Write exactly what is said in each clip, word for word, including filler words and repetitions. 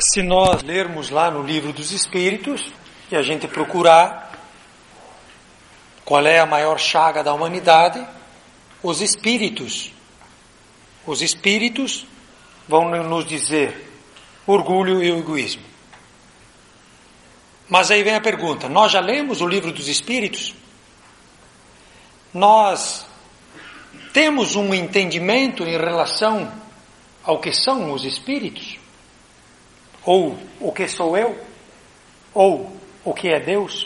Se nós lermos lá no Livro dos Espíritos e a gente procurar qual é a maior chaga da humanidade, os espíritos, os espíritos vão nos dizer orgulho e egoísmo. Mas aí vem a pergunta, nós já lemos o Livro dos Espíritos? Nós temos um entendimento em relação ao que são os espíritos? Ou o que sou eu? Ou o que é Deus?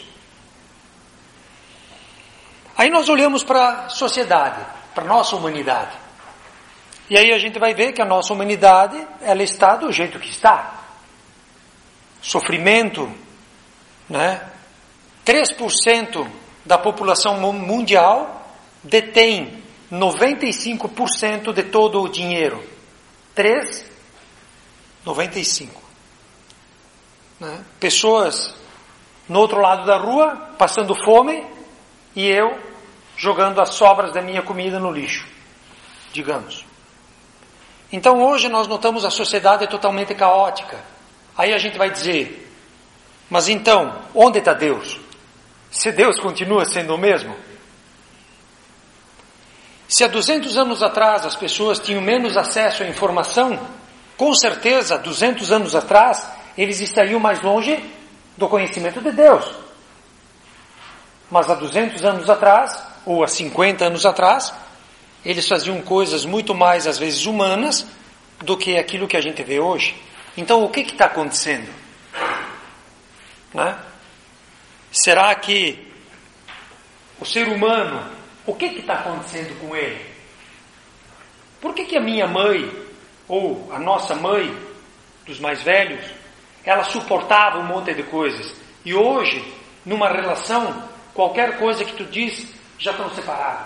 Aí nós olhamos para a sociedade, para a nossa humanidade. E aí a gente vai ver que a nossa humanidade, ela está do jeito que está. Sofrimento, né? três por cento da população mundial detém noventa e cinco por cento de todo o dinheiro. três, noventa e cinco. Né? Pessoas no outro lado da rua, passando fome, e eu jogando as sobras da minha comida no lixo, digamos. Então hoje nós notamos a sociedade totalmente caótica. Aí a gente vai dizer, mas então, onde está Deus? Se Deus continua sendo o mesmo? Se há duzentos anos atrás as pessoas tinham menos acesso à informação, com certeza, duzentos anos atrás, eles estariam mais longe do conhecimento de Deus. Mas há duzentos anos atrás, ou há cinquenta anos atrás, eles faziam coisas muito mais, às vezes, humanas do que aquilo que a gente vê hoje. Então, o que está acontecendo? Né? Será que o ser humano, o que está acontecendo com ele? Por que, que a minha mãe, ou a nossa mãe, dos mais velhos, ela suportava um monte de coisas, e hoje, numa relação, qualquer coisa que tu diz, já estão separados?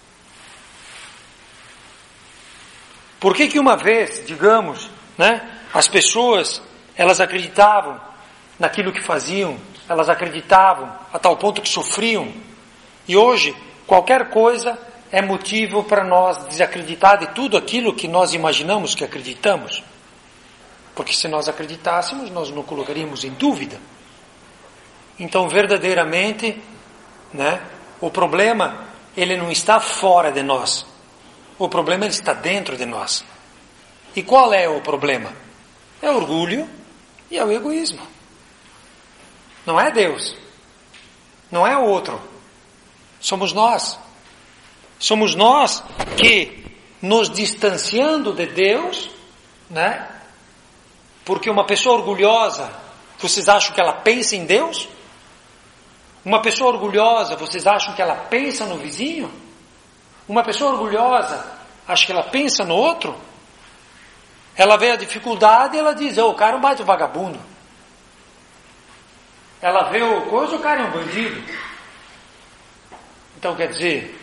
Por que que uma vez, digamos, né, as pessoas, elas acreditavam naquilo que faziam, elas acreditavam a tal ponto que sofriam, e hoje, qualquer coisa é motivo para nós desacreditar de tudo aquilo que nós imaginamos que acreditamos? Porque se nós acreditássemos, nós não colocaríamos em dúvida. Então, verdadeiramente, né, o problema, ele não está fora de nós. O problema, ele está dentro de nós. E qual é o problema? É o orgulho e é o egoísmo. Não é Deus. Não é o outro. Somos nós. Somos nós que, nos distanciando de Deus, né? Porque uma pessoa orgulhosa, vocês acham que ela pensa em Deus? Uma pessoa orgulhosa, vocês acham que ela pensa no vizinho? Uma pessoa orgulhosa, acha que ela pensa no outro? Ela vê a dificuldade e ela diz, oh, o cara é um baita vagabundo. Ela vê o coisa, o cara é um bandido. Então, quer dizer,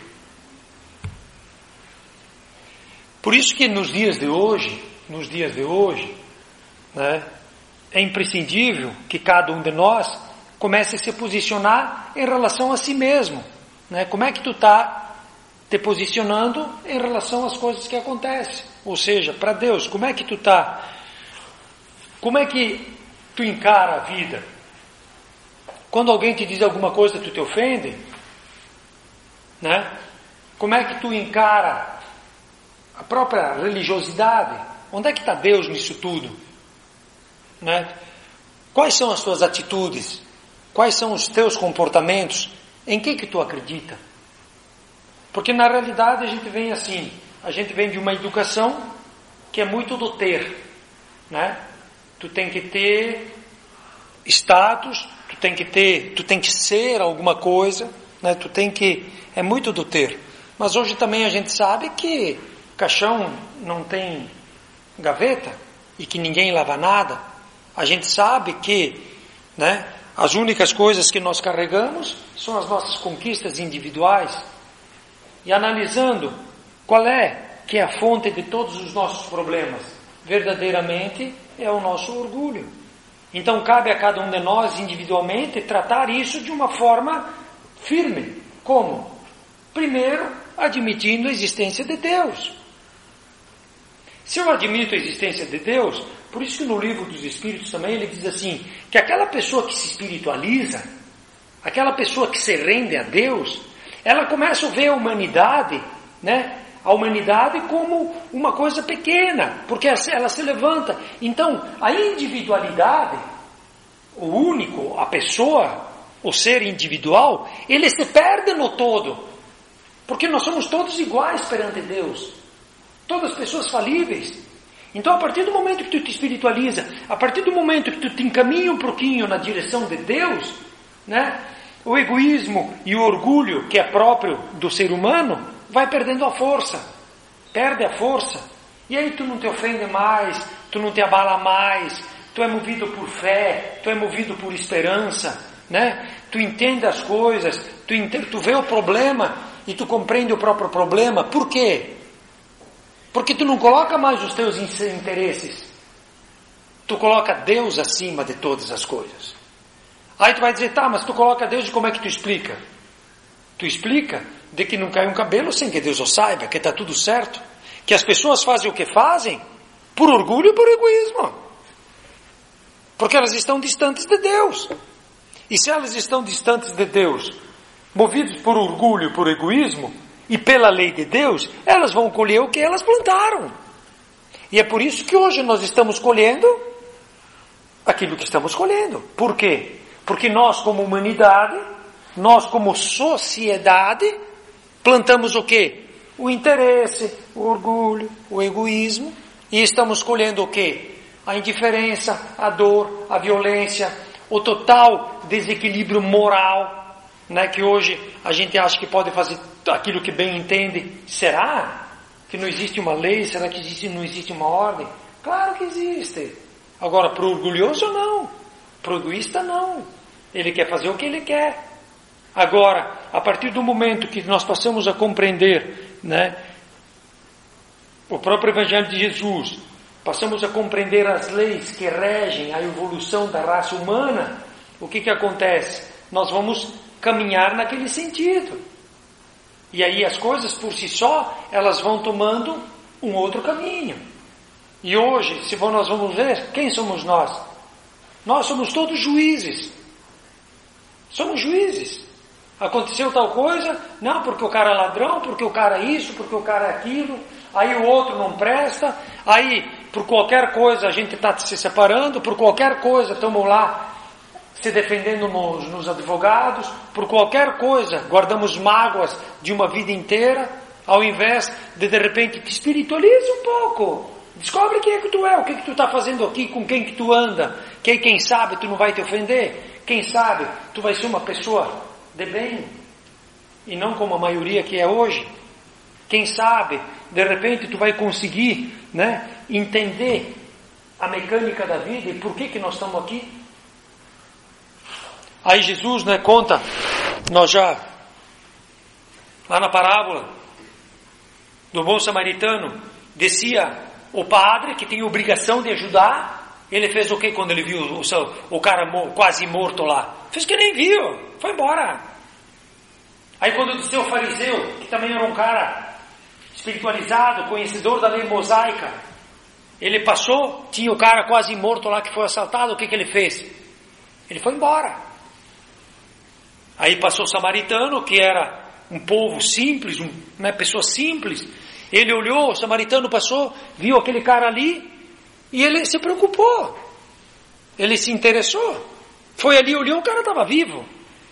por isso que nos dias de hoje, nos dias de hoje, né, é imprescindível que cada um de nós comece a se posicionar em relação a si mesmo. Né? Como é que tu está te posicionando em relação às coisas que acontecem? Ou seja, para Deus, como é que tu está? Como é que tu encara a vida? Quando alguém te diz alguma coisa, tu te ofende? Né? Como é que tu encara a própria religiosidade? Onde é que está Deus nisso tudo? Né? Quais são as tuas atitudes? Quais são os teus comportamentos? Em que que tu acredita? Porque na realidade a gente vem assim, a gente vem de uma educação que é muito do ter, né? Tu tem que ter status, tu tem que ter, tu tem que ser alguma coisa, né? Tu tem que, é muito do ter. Mas hoje também a gente sabe que caixão não tem gaveta e que ninguém lava nada. A gente sabe que, né, as únicas coisas que nós carregamos são as nossas conquistas individuais. E analisando qual é que é a fonte de todos os nossos problemas, verdadeiramente é o nosso orgulho. Então cabe a cada um de nós individualmente tratar isso de uma forma firme. Como? Primeiro, admitindo a existência de Deus. Se eu admito a existência de Deus, Por isso que no livro dos Espíritos também ele diz assim, que aquela pessoa que se espiritualiza, aquela pessoa que se rende a Deus, ela começa a ver a humanidade, né? A humanidade como uma coisa pequena, porque ela se levanta. Então, a individualidade, o único, a pessoa, o ser individual, ele se perde no todo. Porque nós somos todos iguais perante Deus. Todas pessoas falíveis. Então, a partir do momento que tu te espiritualiza, a partir do momento que tu te encaminha um pouquinho na direção de Deus, né? O egoísmo e o orgulho, que é próprio do ser humano, vai perdendo a força, perde a força, e aí tu não te ofende mais, tu não te abala mais, tu é movido por fé, tu é movido por esperança, né? Tu entende as coisas, tu, entende, tu vê o problema e tu compreende o próprio problema. Por quê? Porque tu não coloca mais os teus interesses, tu coloca Deus acima de todas as coisas. Aí tu vai dizer, tá, mas tu coloca Deus e como é que tu explica? Tu explica de que não cai um cabelo sem que Deus o saiba, que está tudo certo, que as pessoas fazem o que fazem por orgulho e por egoísmo, porque elas estão distantes de Deus. E se elas estão distantes de Deus, movidas por orgulho e por egoísmo, e pela lei de Deus, elas vão colher o que elas plantaram. E é por isso que hoje nós estamos colhendo aquilo que estamos colhendo. Por quê? Porque nós como humanidade, nós como sociedade, plantamos o quê? O interesse, o orgulho, o egoísmo, e estamos colhendo o quê? A indiferença, a dor, a violência, o total desequilíbrio moral, né? Que hoje a gente acha que pode fazer aquilo que bem entende. Será que não existe uma lei? Será que existe, não existe uma ordem? Claro que existe. Agora, para o orgulhoso não, para o egoísta não. Ele quer fazer o que ele quer. Agora, a partir do momento que nós passamos a compreender, né, o próprio Evangelho de Jesus, passamos a compreender as leis que regem a evolução da raça humana, o que que acontece? Nós vamos caminhar naquele sentido. E aí as coisas por si só, elas vão tomando um outro caminho. E hoje, se nós vamos ver, quem somos nós? Nós somos todos juízes. Somos juízes. Aconteceu tal coisa, não, porque o cara é ladrão, porque o cara é isso, porque o cara é aquilo, aí o outro não presta, aí por qualquer coisa a gente está se separando, por qualquer coisa estamos lá se defendendo nos, nos advogados, por qualquer coisa guardamos mágoas de uma vida inteira, ao invés de de repente te espiritualiza um pouco, descobre quem é que tu é, o que, que tu está fazendo aqui, com quem que tu anda, que quem sabe tu não vai te ofender, quem sabe tu vai ser uma pessoa de bem, e não como a maioria que é hoje. Quem sabe, de repente tu vai conseguir, né, entender a mecânica da vida e por que que nós estamos aqui. Aí Jesus, né, conta, nós já, lá na parábola do bom samaritano, descia o padre que tem obrigação de ajudar. Ele fez o que quando ele viu o, seu, o cara mo, quase morto lá? Fez que nem viu, foi embora. Aí quando desceu o fariseu, que também era um cara espiritualizado, conhecedor da lei mosaica, ele passou, tinha o cara quase morto lá que foi assaltado, o que que ele fez? Ele foi embora. Aí passou o samaritano, que era um povo simples, um, uma pessoa simples, ele olhou, o samaritano passou, viu aquele cara ali, e ele se preocupou, ele se interessou, foi ali, olhou, o cara estava vivo,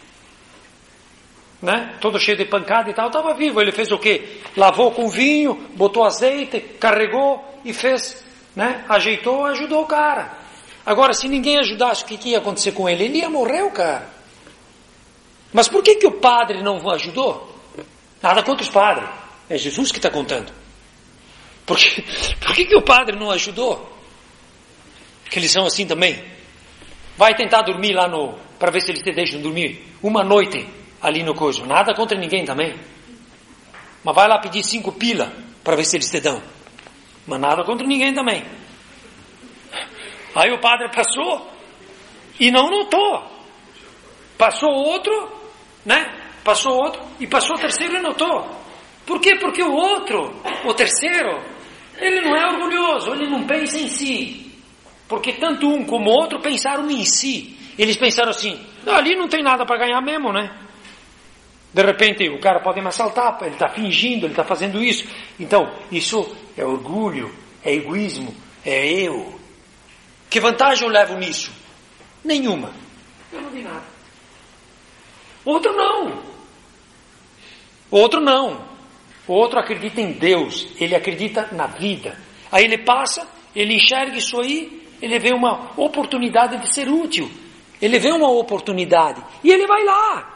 né? Todo cheio de pancada e tal, estava vivo. Ele fez o quê? Lavou com vinho, botou azeite, carregou e fez, né? Ajeitou, ajudou o cara. Agora, se ninguém ajudasse, o que, que ia acontecer com ele? Ele ia morrer, o cara. Mas por que que o padre não ajudou? Nada contra os padres, é Jesus que está contando. Por que, por que que o padre não ajudou? Que eles são assim também. Vai tentar dormir lá no, para ver se eles te deixam dormir uma noite ali no coiso. Nada contra ninguém também. Mas vai lá pedir cinco pila para ver se eles te dão. Mas nada contra ninguém também. Aí o padre passou e não notou. Passou outro, né? Passou outro e passou o terceiro e notou. Por quê? Porque o outro, o terceiro, ele não é orgulhoso, ele não pensa em si. Porque tanto um como o outro pensaram em si. Eles pensaram assim, não, ali não tem nada para ganhar mesmo, né? De repente o cara pode me assaltar, ele está fingindo, ele está fazendo isso. Então, isso é orgulho, é egoísmo, é eu. Que vantagem eu levo nisso? Nenhuma. Eu não vi nada. Outro não. Outro não. O outro acredita em Deus, ele acredita na vida. Aí ele passa, ele enxerga isso aí, ele vê uma oportunidade de ser útil. Ele vê uma oportunidade e ele vai lá.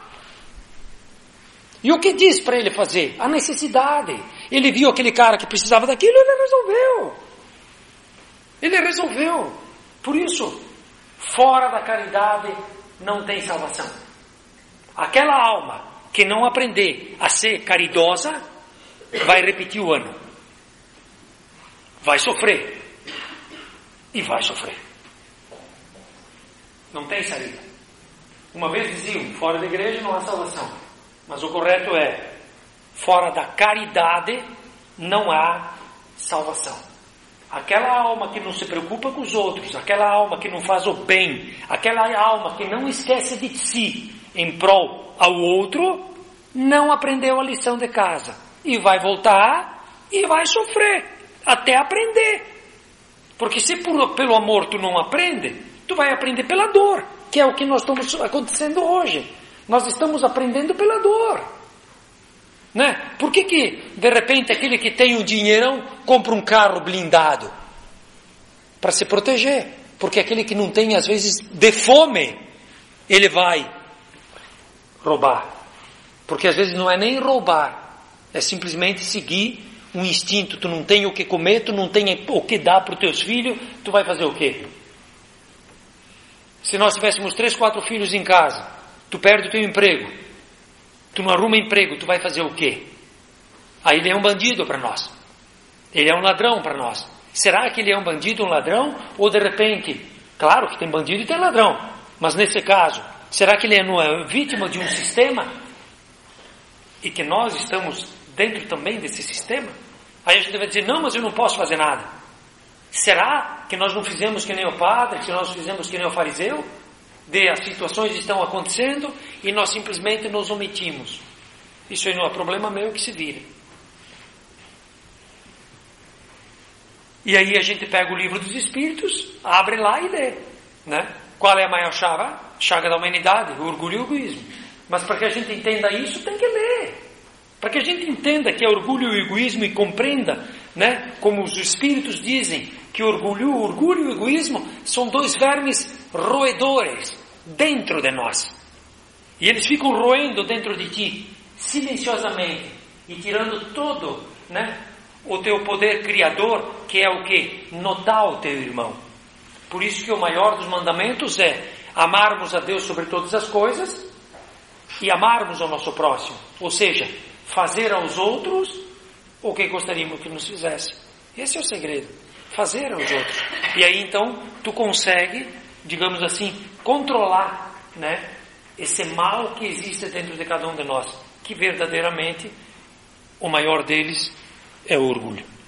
E o que diz para ele fazer? A necessidade. Ele viu aquele cara que precisava daquilo, ele resolveu. Ele resolveu. Por isso, fora da caridade não tem salvação. Aquela alma que não aprender a ser caridosa, vai repetir o ano. Vai sofrer. E vai sofrer. Não tem saída. Uma vez diziam, fora da igreja não há salvação. Mas o correto é, fora da caridade não há salvação. Aquela alma que não se preocupa com os outros, aquela alma que não faz o bem, aquela alma que não esquece de si em prol ao outro, não aprendeu a lição de casa. E vai voltar e vai sofrer, até aprender. Porque se por, pelo amor tu não aprende, tu vai aprender pela dor, que é o que nós estamos acontecendo hoje. Nós estamos aprendendo pela dor. Né? Por que que, de repente, aquele que tem um dinheirão compra um carro blindado? Para se proteger. Porque aquele que não tem, às vezes, de fome, ele vai roubar. Porque às vezes não é nem roubar, é simplesmente seguir um instinto. Tu não tem o que comer, tu não tem o que dar para os teus filhos, tu vai fazer o quê? Se nós tivéssemos três, quatro filhos em casa, tu perde o teu emprego, tu não arruma emprego, tu vai fazer o quê? Aí ele é um bandido para nós, ele é um ladrão para nós. Será que ele é um bandido, um ladrão? Ou de repente, claro que tem bandido e tem ladrão, mas nesse caso, será que ele é uma vítima de um sistema? E que nós estamos dentro também desse sistema? Aí a gente vai dizer, não, mas eu não posso fazer nada. Será que nós não fizemos que nem o padre, que nós fizemos que nem o fariseu? De as situações estão acontecendo e nós simplesmente nos omitimos. Isso aí não é problema meu, que se vire. E aí a gente pega o livro dos Espíritos, abre lá e lê, né? Qual é a maior chaga? Chaga da humanidade, o orgulho e o egoísmo. Mas para que a gente entenda isso, tem que ler. Para que a gente entenda que é orgulho e egoísmo e compreenda, né, como os Espíritos dizem, que orgulho, orgulho e egoísmo são dois vermes roedores dentro de nós. E eles ficam roendo dentro de ti, silenciosamente, e tirando todo, né, o teu poder criador, que é o que? Notar o teu irmão. Por isso que o maior dos mandamentos é amarmos a Deus sobre todas as coisas e amarmos ao nosso próximo. Ou seja, fazer aos outros o que gostaríamos que nos fizesse. Esse é o segredo. Fazer aos outros. E aí então tu consegue, digamos assim, controlar, né, esse mal que existe dentro de cada um de nós. Que verdadeiramente o maior deles é o orgulho.